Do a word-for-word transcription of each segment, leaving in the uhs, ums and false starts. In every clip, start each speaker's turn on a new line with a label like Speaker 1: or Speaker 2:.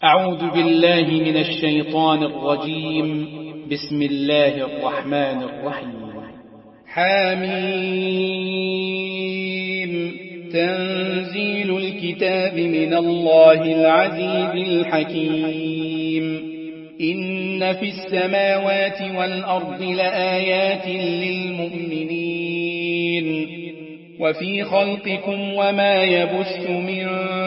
Speaker 1: أعوذ بالله من الشيطان الرجيم. بسم الله الرحمن الرحيم. حميم. تنزيل الكتاب من الله العزيز الحكيم. إن في السماوات والأرض لآيات للمؤمنين وفي خلقكم وما يبث من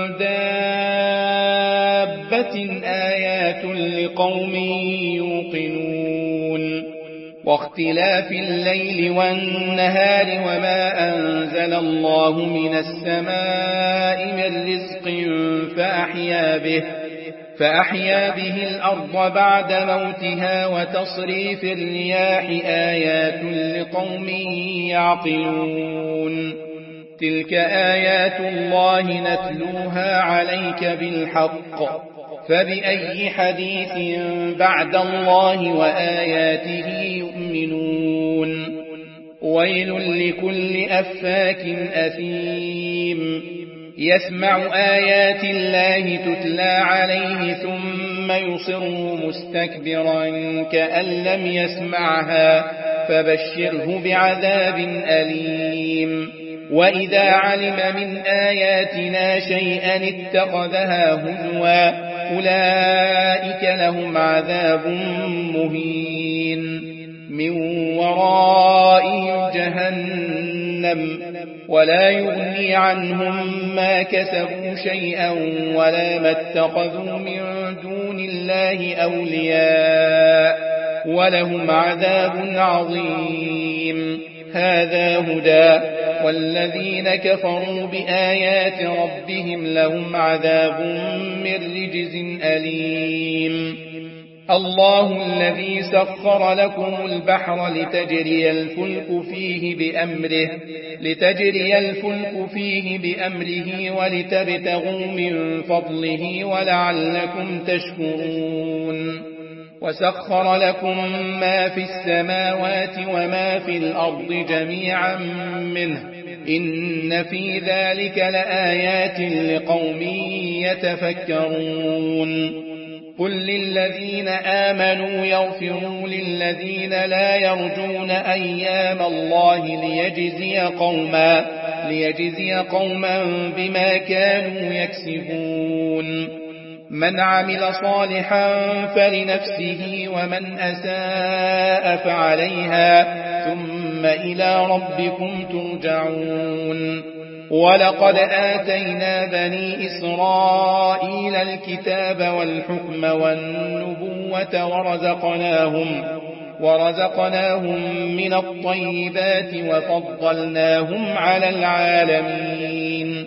Speaker 1: دابة آيات لقوم يوقنون. واختلاف الليل والنهار وما أنزل الله من السماء من رزق فأحيا به فأحيا به الأرض بعد موتها وتصريف الرياح آيات لقوم يعقلون. تلك آيات الله نتلوها عليك بالحق فبأي حديث بعد الله وآياته يؤمنون. ويل لكل أفاك أثيم يسمع آيات الله تتلى عليه ثم يصر مستكبرا كأن لم يسمعها فبشره بعذاب أليم. وإذا علم من آياتنا شيئا اتخذها هزوا أولئك لهم عذاب مهين من ورائهم جهنم ولا يغني عنهم ما كسبوا شيئا ولا ما اتخذوا من دون الله أولياء ولهم عذاب عظيم. هذا هدى والذين كفروا بآيات ربهم لهم عذاب من رجز أليم. الله الذي سخر لكم البحر لتجري الفلك فيه بأمره لتجري الفلك فيه بأمره ولتبتغوا من فضله ولعلكم تشكرون. وسخر لكم ما في السماوات وما في الأرض جميعا منه إن في ذلك لآيات لقوم يتفكرون. قل للذين آمنوا يغفروا للذين لا يرجون أيام الله ليجزي قوما ليجزي قوما بما كانوا يكسبون. من عمل صالحا فلنفسه ومن أساء فعليها ثم إلى ربكم ترجعون. ولقد آتينا بني إسرائيل الكتاب والحكم والنبوة ورزقناهم ورزقناهم من الطيبات وفضلناهم على العالمين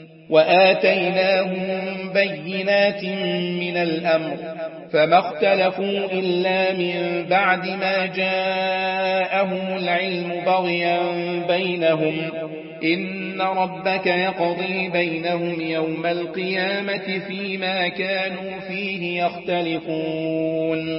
Speaker 1: وآتيناهم بينات من الأمر فما اختلفوا إلا من بعد ما جاءهم العلم بغيا بينهم إن ربك يقضي بينهم يوم القيامة فيما كانوا فيه يختلفون.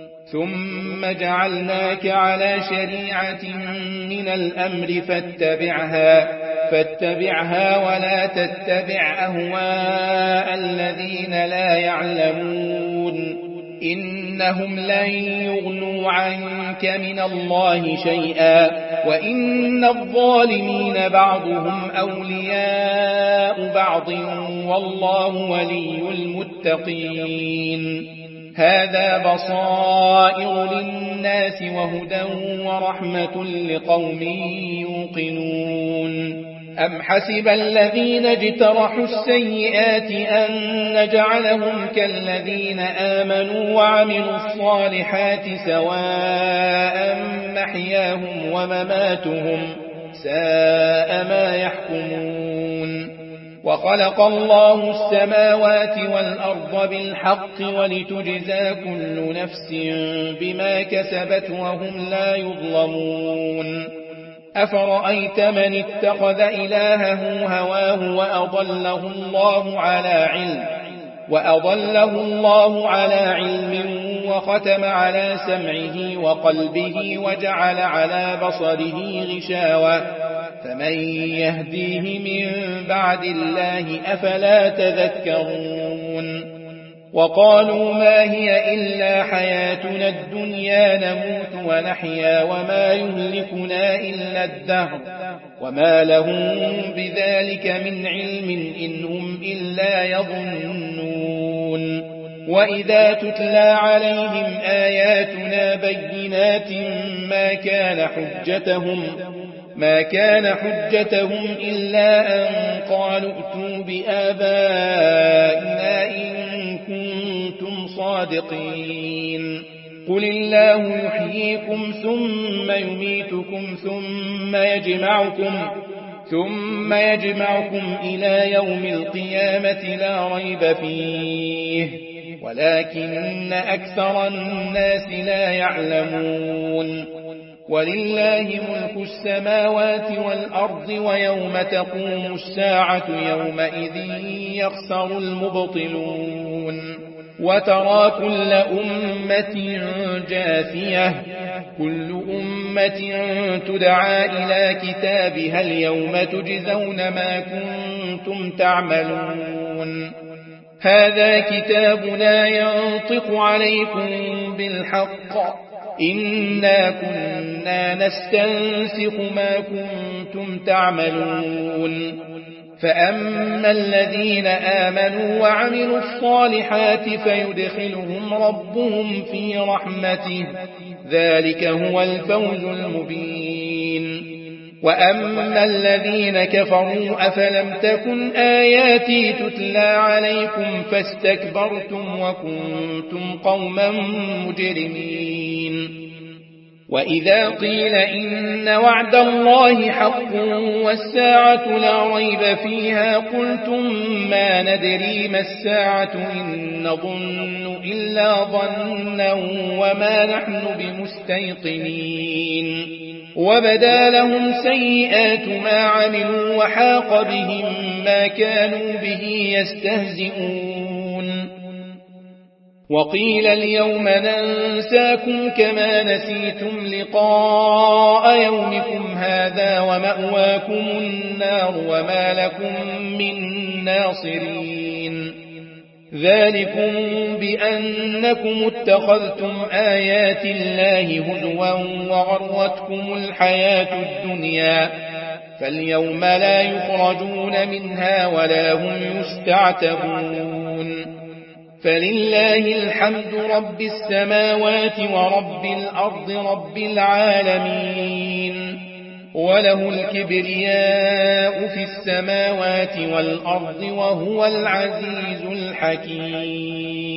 Speaker 1: ثم جعلناك على شريعة من الأمر فاتبعها فاتبعها ولا تتبع أهواء الذين لا يعلمون إنهم لن يغنوا عنك من الله شيئا وإن الظالمين بعضهم أولياء بعض والله ولي المتقين. هذا بصائر للناس وهدى ورحمة لقوم يوقنون. أم حسب الذين اجترحوا السيئات أن نجعلهم كالذين آمنوا وعملوا الصالحات سواء محياهم ومماتهم ساء ما يحكمون. وخلق الله السماوات والأرض بالحق ولتجزى كل نفس بما كسبت وهم لا يظلمون. أفرأيت من اتخذ إلهه هواه وأضله الله على علم وأضله الله على علم وختم على سمعه وقلبه وجعل على بصره غشاوة فمن يهديه من بعد الله أفلا تذكرون وقالوا ما هي إلا حياتنا الدنيا نموت ونحيا وما يهلكنا إلا الدهر وما لهم بذلك من علم إن هم إلا يظنون وإذا تتلى عليهم آياتنا بينات ما كان حجتهم ما كان حجتهم إلا أن قالوا ائتوا بآبائنا إن كنتم صادقين قل الله يحييكم ثم يميتكم ثم يجمعكم ثم يجمعكم إلى يوم القيامة لا ريب فيه ولكن أكثر الناس لا يعلمون ولله ملك السماوات والأرض ويوم تقوم الساعة يومئذ يخسر المبطلون وترى كل أمة جاثية كل أمة تدعى إلى كتابها اليوم تجزون ما كنتم تعملون هذا كتابنا ينطق عليكم بالحق إنا كنا نستنسخ ما كنتم تعملون فأما الذين آمنوا وعملوا الصالحات فيدخلهم ربهم في رحمته ذلك هو الفوز المبين وأما الذين كفروا أفلم تكن آياتي تتلى عليكم فاستكبرتم وكنتم قوما مجرمين وإذا قيل إن وعد الله حق والساعة لا ريب فيها قلتم ما ندري ما الساعة إن نظن إلا ظنا وما نحن بمستيقنين وبدا لهم سيئات ما عملوا وحاق بهم ما كانوا به يستهزئون وقيل اليوم ننساكم كما نسيتم لقاء يومكم هذا ومأواكم النار وما لكم من ناصرين ذلكم بأنكم اتخذتم آيات الله هزوا وغرتكم الحياة الدنيا فاليوم لا يخرجون منها ولا هم يستعتبون فلله الحمد رب السماوات ورب الأرض رب العالمين وله الكبرياء في السماوات والأرض وهو العزيز الحكيم